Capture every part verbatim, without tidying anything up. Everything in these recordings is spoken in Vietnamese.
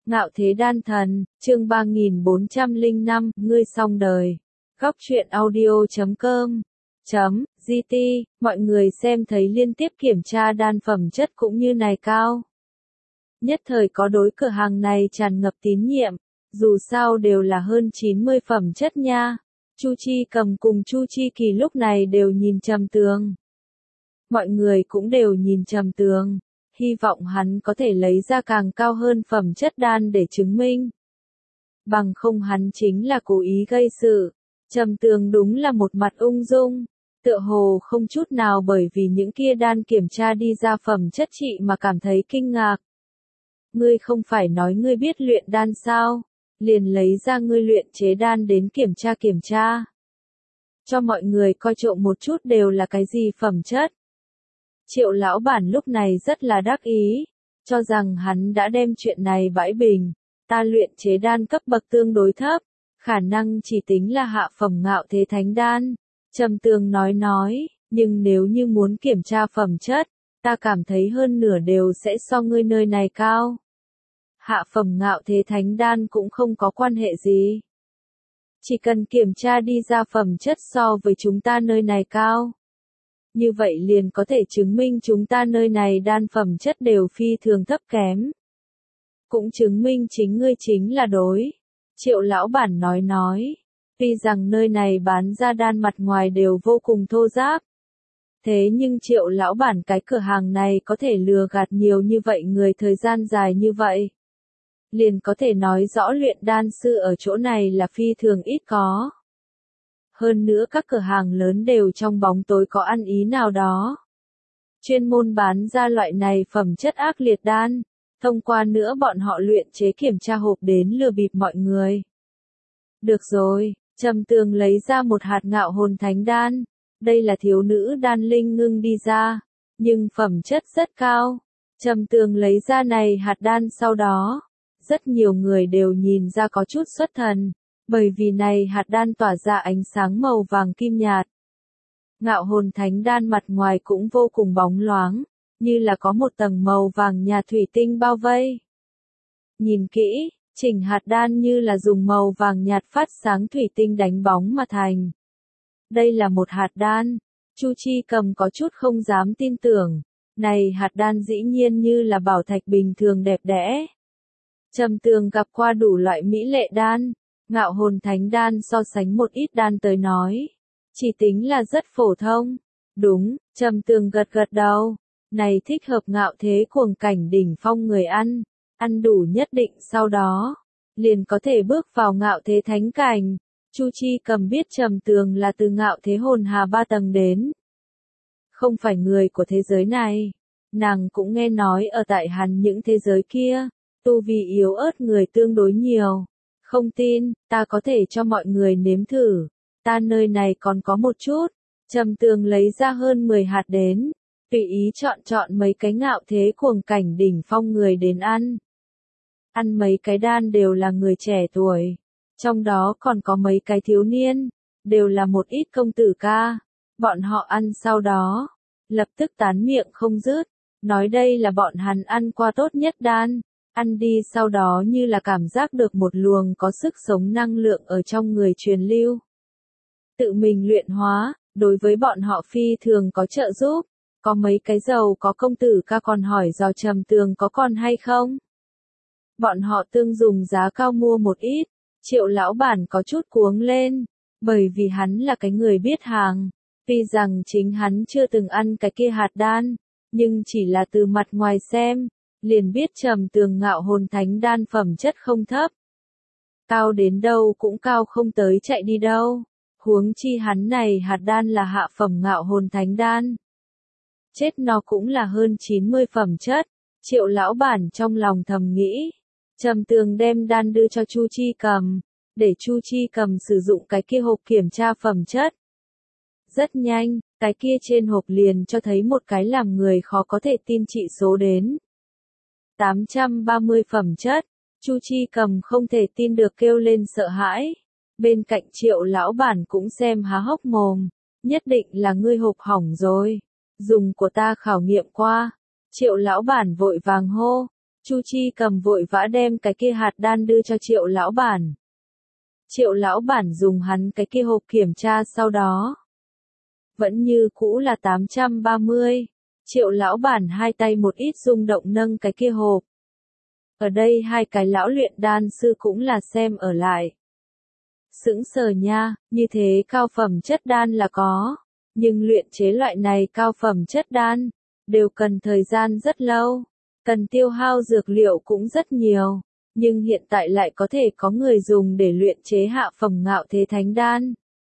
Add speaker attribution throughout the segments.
Speaker 1: Ngạo thế đan thần, chương ba nghìn bốn trăm lẻ năm, ngươi xong đời. Góc truyện audio chấm com chấm gt, mọi người xem thấy liên tiếp kiểm tra đan phẩm chất cũng như này cao. Nhất thời có đối cửa hàng này tràn ngập tín nhiệm, dù sao đều là hơn chín mươi phẩm chất nha. Chu Chi Cầm cùng Chu Chi Kỳ lúc này đều nhìn Trầm Tường. Mọi người cũng đều nhìn Trầm Tường, hy vọng hắn có thể lấy ra càng cao hơn phẩm chất đan để chứng minh. Bằng không hắn chính là cố ý gây sự. Trầm Tường đúng là một mặt ung dung, tựa hồ không chút nào bởi vì những kia đan kiểm tra đi ra phẩm chất trị mà cảm thấy kinh ngạc. Ngươi không phải nói ngươi biết luyện đan sao? Liền lấy ra ngươi luyện chế đan đến kiểm tra kiểm tra. Cho mọi người coi trộm một chút đều là cái gì phẩm chất. Triệu lão bản lúc này rất là đắc ý, cho rằng hắn đã đem chuyện này bãi bình. Ta luyện chế đan cấp bậc tương đối thấp, khả năng chỉ tính là hạ phẩm ngạo thế thánh đan. Trầm Tường nói nói, nhưng nếu như muốn kiểm tra phẩm chất, ta cảm thấy hơn nửa đều sẽ so ngươi nơi này cao. Hạ phẩm ngạo thế thánh đan cũng không có quan hệ gì. Chỉ cần kiểm tra đi ra phẩm chất so với chúng ta nơi này cao. Như vậy liền có thể chứng minh chúng ta nơi này đan phẩm chất đều phi thường thấp kém. Cũng chứng minh chính ngươi chính là đối. Triệu lão bản nói nói. Tuy rằng nơi này bán ra đan mặt ngoài đều vô cùng thô ráp. Thế nhưng triệu lão bản cái cửa hàng này có thể lừa gạt nhiều như vậy người thời gian dài như vậy. Liền có thể nói rõ luyện đan sư ở chỗ này là phi thường ít có. Hơn nữa các cửa hàng lớn đều trong bóng tối có ăn ý nào đó. Chuyên môn bán ra loại này phẩm chất ác liệt đan, thông qua nữa bọn họ luyện chế kiểm tra hộp đến lừa bịp mọi người. Được rồi, Trầm Tường lấy ra một hạt ngạo hồn thánh đan, đây là thiếu nữ đan linh ngưng đi ra, nhưng phẩm chất rất cao. Trầm Tường lấy ra này hạt đan sau đó, rất nhiều người đều nhìn ra có chút xuất thần. Bởi vì này hạt đan tỏa ra ánh sáng màu vàng kim nhạt. Ngạo hồn thánh đan mặt ngoài cũng vô cùng bóng loáng, như là có một tầng màu vàng nhạt thủy tinh bao vây. Nhìn kỹ, chỉnh hạt đan như là dùng màu vàng nhạt phát sáng thủy tinh đánh bóng mà thành. Đây là một hạt đan, Chu Chi Cầm có chút không dám tin tưởng, này hạt đan dĩ nhiên như là bảo thạch bình thường đẹp đẽ. Trầm Tường gặp qua đủ loại mỹ lệ đan. Ngạo hồn thánh đan so sánh một ít đan tới nói, chỉ tính là rất phổ thông. Đúng, Trầm Tường gật gật đầu, này thích hợp ngạo thế cuồng cảnh đỉnh phong người ăn, ăn đủ nhất định sau đó, liền có thể bước vào ngạo thế thánh cảnh. Chu Chi Cầm biết Trầm Tường là từ ngạo thế hồn hà ba tầng đến. Không phải người của thế giới này, nàng cũng nghe nói ở tại hắn những thế giới kia, tu vi yếu ớt người tương đối nhiều. Không tin, ta có thể cho mọi người nếm thử. Ta nơi này còn có một chút. Trầm Tường lấy ra hơn mười hạt đến. Tùy ý chọn chọn mấy cái ngạo thế cuồng cảnh đỉnh phong người đến ăn. Ăn mấy cái đan đều là người trẻ tuổi. Trong đó còn có mấy cái thiếu niên. Đều là một ít công tử ca. Bọn họ ăn sau đó. Lập tức tán miệng không dứt. Nói đây là bọn hắn ăn qua tốt nhất đan. Ăn đi sau đó như là cảm giác được một luồng có sức sống năng lượng ở trong người truyền lưu. Tự mình luyện hóa, đối với bọn họ phi thường có trợ giúp. Có mấy cái giàu có công tử ca còn hỏi do Trầm Tường có còn hay không. Bọn họ tương dùng giá cao mua một ít, triệu lão bản có chút cuống lên, bởi vì hắn là cái người biết hàng. Tuy rằng chính hắn chưa từng ăn cái kia hạt đan, nhưng chỉ là từ mặt ngoài xem. Liền biết Trầm Tường ngạo hồn thánh đan phẩm chất không thấp. Cao đến đâu cũng cao không tới chạy đi đâu. Huống chi hắn này hạt đan là hạ phẩm ngạo hồn thánh đan. Chết nó cũng là hơn chín mươi phẩm chất. Triệu lão bản trong lòng thầm nghĩ. Trầm Tường đem đan đưa cho Chu Chi Cầm, để Chu Chi Cầm sử dụng cái kia hộp kiểm tra phẩm chất. Rất nhanh, cái kia trên hộp liền cho thấy một cái làm người khó có thể tin trị số đến. tám trăm ba mươi phẩm chất, Chu Chi Cầm không thể tin được kêu lên sợ hãi. Bên cạnh triệu lão bản cũng xem há hốc mồm, nhất định là ngươi hộp hỏng rồi. Dùng của ta khảo nghiệm qua. Triệu lão bản vội vàng hô, Chu Chi Cầm vội vã đem cái kia hạt đan đưa cho Triệu lão bản. Triệu lão bản dùng hắn cái kia hộp kiểm tra sau đó. Vẫn như cũ là tám trăm ba mươi. Triệu lão bản hai tay một ít rung động nâng cái kia hộp. Ở đây hai cái lão luyện đan sư cũng là xem ở lại. Sững sờ nha, như thế cao phẩm chất đan là có. Nhưng luyện chế loại này cao phẩm chất đan, đều cần thời gian rất lâu. Cần tiêu hao dược liệu cũng rất nhiều. Nhưng hiện tại lại có thể có người dùng để luyện chế hạ phẩm ngạo thế thánh đan.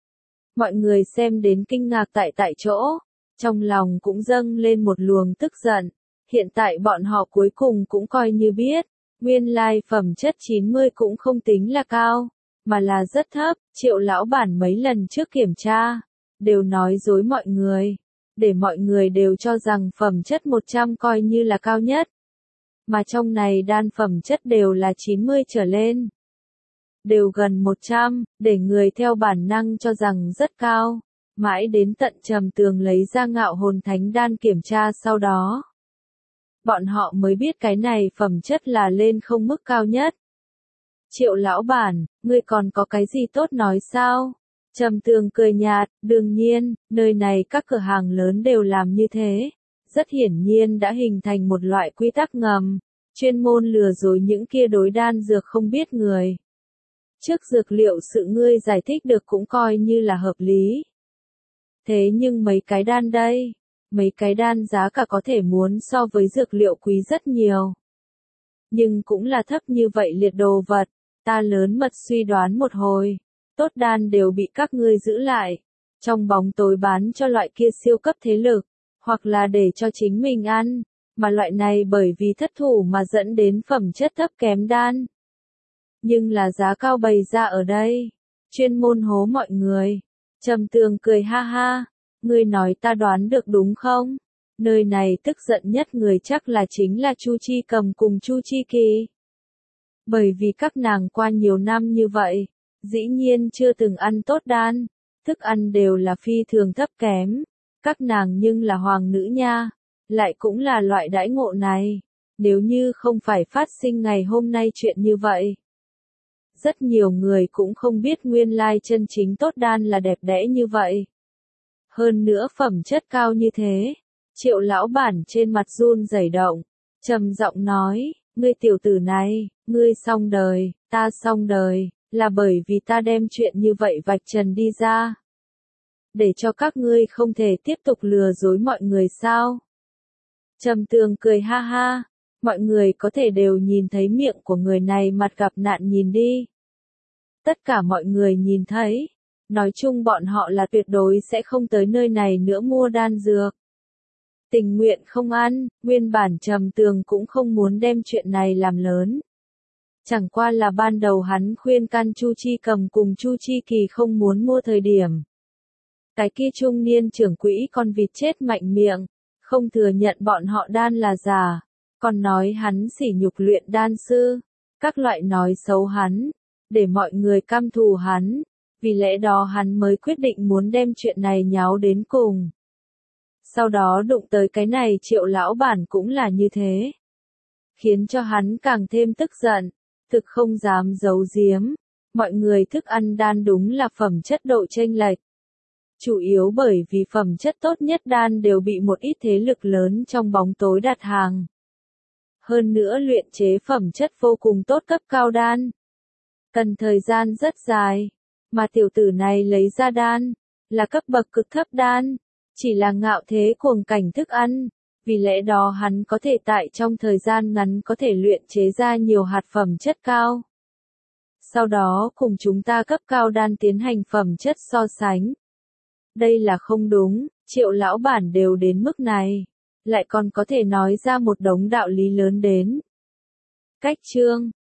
Speaker 1: Mọi người xem đến kinh ngạc tại tại chỗ. Trong lòng cũng dâng lên một luồng tức giận. Hiện tại bọn họ cuối cùng cũng coi như biết. Nguyên lai phẩm chất chín mươi cũng không tính là cao. Mà là rất thấp. Triệu lão bản mấy lần trước kiểm tra. Đều nói dối mọi người. Để mọi người đều cho rằng phẩm chất một trăm coi như là cao nhất. Mà trong này đan phẩm chất đều là chín mươi trở lên. Đều gần một trăm, để người theo bản năng cho rằng rất cao. Mãi đến tận Trầm Tường lấy ra ngạo hồn thánh đan kiểm tra sau đó. Bọn họ mới biết cái này phẩm chất là lên không mức cao nhất. Triệu lão bản, ngươi còn có cái gì tốt nói sao? Trầm Tường cười nhạt, đương nhiên, nơi này các cửa hàng lớn đều làm như thế. Rất hiển nhiên đã hình thành một loại quy tắc ngầm, chuyên môn lừa dối những kia đối đan dược không biết người. Trước dược liệu sự ngươi giải thích được cũng coi như là hợp lý. Thế nhưng mấy cái đan đây, mấy cái đan giá cả có thể muốn so với dược liệu quý rất nhiều. Nhưng cũng là thấp như vậy liệt đồ vật, ta lớn mật suy đoán một hồi, tốt đan đều bị các ngươi giữ lại, trong bóng tối bán cho loại kia siêu cấp thế lực, hoặc là để cho chính mình ăn, mà loại này bởi vì thất thủ mà dẫn đến phẩm chất thấp kém đan. Nhưng là giá cao bày ra ở đây, chuyên môn hố mọi người. Trầm Tường cười ha ha, ngươi nói ta đoán được đúng không? Nơi này tức giận nhất người chắc là chính là Chu Chi Cầm cùng Chu Chi Kỳ. Bởi vì các nàng qua nhiều năm như vậy, dĩ nhiên chưa từng ăn tốt đan, thức ăn đều là phi thường thấp kém. Các nàng nhưng là hoàng nữ nha, lại cũng là loại đãi ngộ này, nếu như không phải phát sinh ngày hôm nay chuyện như vậy. Rất nhiều người cũng không biết nguyên lai chân chính tốt đan là đẹp đẽ như vậy. Hơn nữa phẩm chất cao như thế. Triệu lão bản trên mặt run rẩy động, trầm giọng nói, ngươi tiểu tử này, ngươi xong đời, ta xong đời, là bởi vì ta đem chuyện như vậy vạch trần đi ra. Để cho các ngươi không thể tiếp tục lừa dối mọi người sao? Trầm Tường cười ha ha, mọi người có thể đều nhìn thấy miệng của người này mặt gặp nạn nhìn đi. Tất cả mọi người nhìn thấy, nói chung bọn họ là tuyệt đối sẽ không tới nơi này nữa mua đan dược. Tình nguyện không ăn, nguyên bản Trầm Tường cũng không muốn đem chuyện này làm lớn. Chẳng qua là ban đầu hắn khuyên can Chu Chi Cầm cùng Chu Chi Kỳ không muốn mua thời điểm. Cái kia trung niên trưởng quỹ con vịt chết mạnh miệng, không thừa nhận bọn họ đan là giả, còn nói hắn sỉ nhục luyện đan sư, các loại nói xấu hắn, để mọi người căm thù hắn, vì lẽ đó hắn mới quyết định muốn đem chuyện này nháo đến cùng. Sau đó đụng tới cái này Triệu lão bản cũng là như thế. Khiến cho hắn càng thêm tức giận, thực không dám giấu giếm, mọi người thức ăn đan đúng là phẩm chất độ chênh lệch. Chủ yếu bởi vì phẩm chất tốt nhất đan đều bị một ít thế lực lớn trong bóng tối đặt hàng. Hơn nữa luyện chế phẩm chất vô cùng tốt cấp cao đan. Cần thời gian rất dài, mà tiểu tử này lấy ra đan, là cấp bậc cực thấp đan, chỉ là ngạo thế cuồng cảnh thức ăn, vì lẽ đó hắn có thể tại trong thời gian ngắn có thể luyện chế ra nhiều hạt phẩm chất cao. Sau đó cùng chúng ta cấp cao đan tiến hành phẩm chất so sánh. Đây là không đúng, Triệu lão bản đều đến mức này, lại còn có thể nói ra một đống đạo lý lớn đến. Cách chương